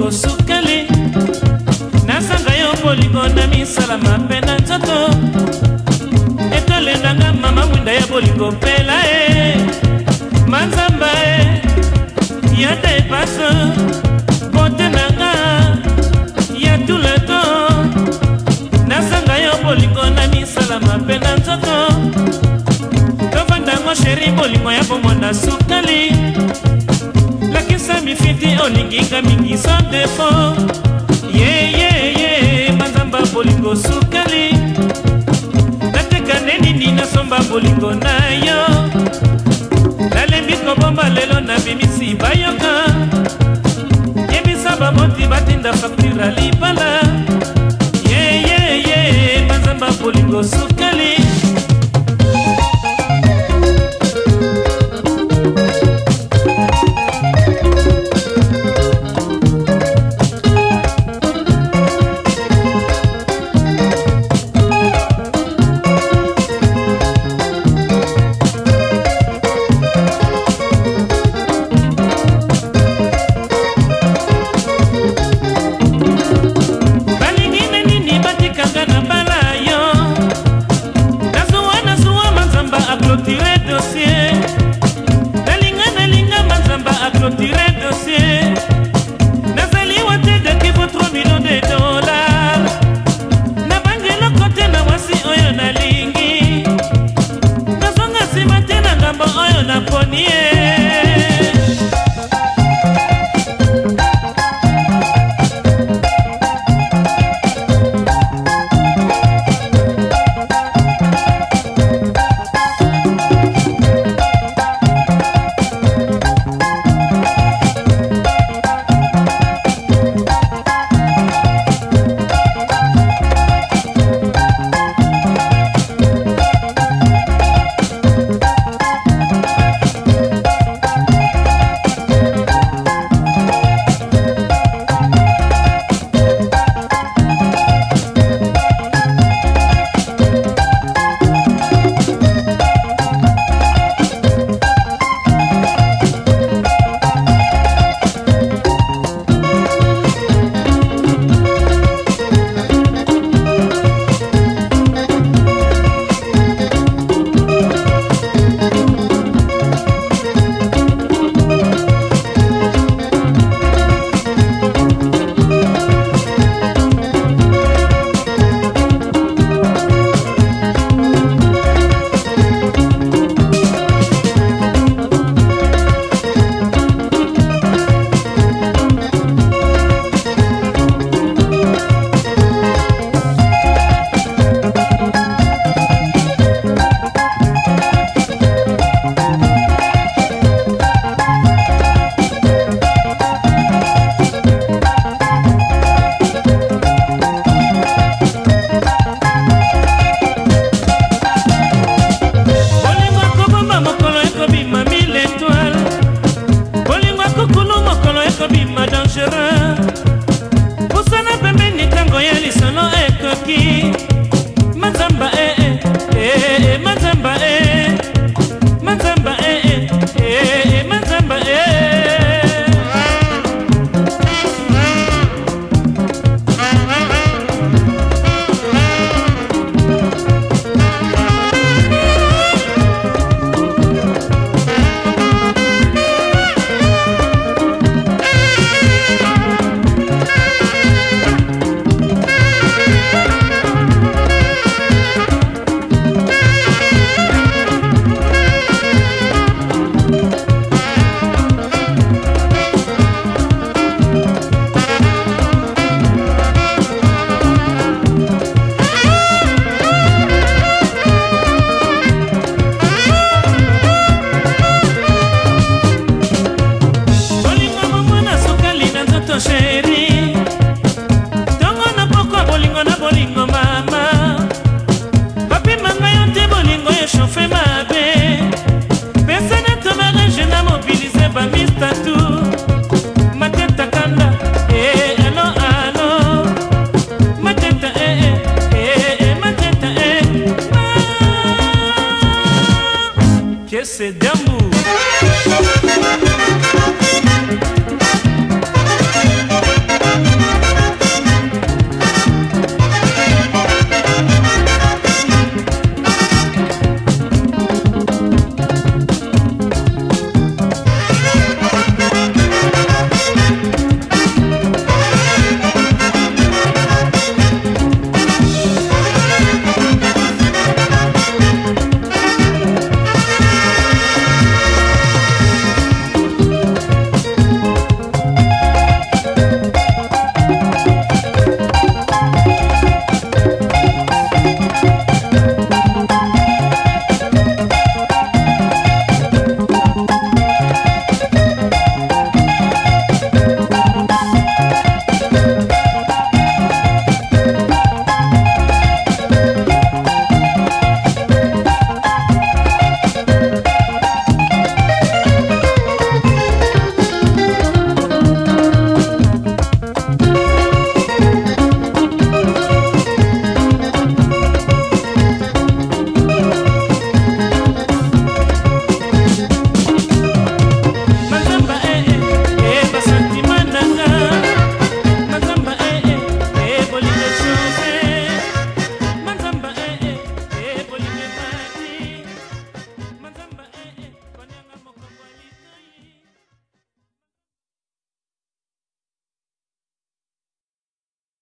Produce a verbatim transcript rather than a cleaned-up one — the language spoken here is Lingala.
bolingo sukali nasanga yo bolingo na misala mape na nzoto etolendanga mama mwinda ya bolingo mpela e manzamba e yata epaso bote nanga ya tout le temps nasanga yo bolingo na misala mape na nzoto tovandango sheri bolingo ya bomona sukali lakisa mifiti olinginga mingi sans défaut ye ye ye manzamba bolingo sukali nateka nini nasomba bolingo na yo nalembi kobomba lelo na bimisi bayoka yebisa bamoti batinda faktura libala ye ye ye manzamba bolingo sukali c'est d'amour.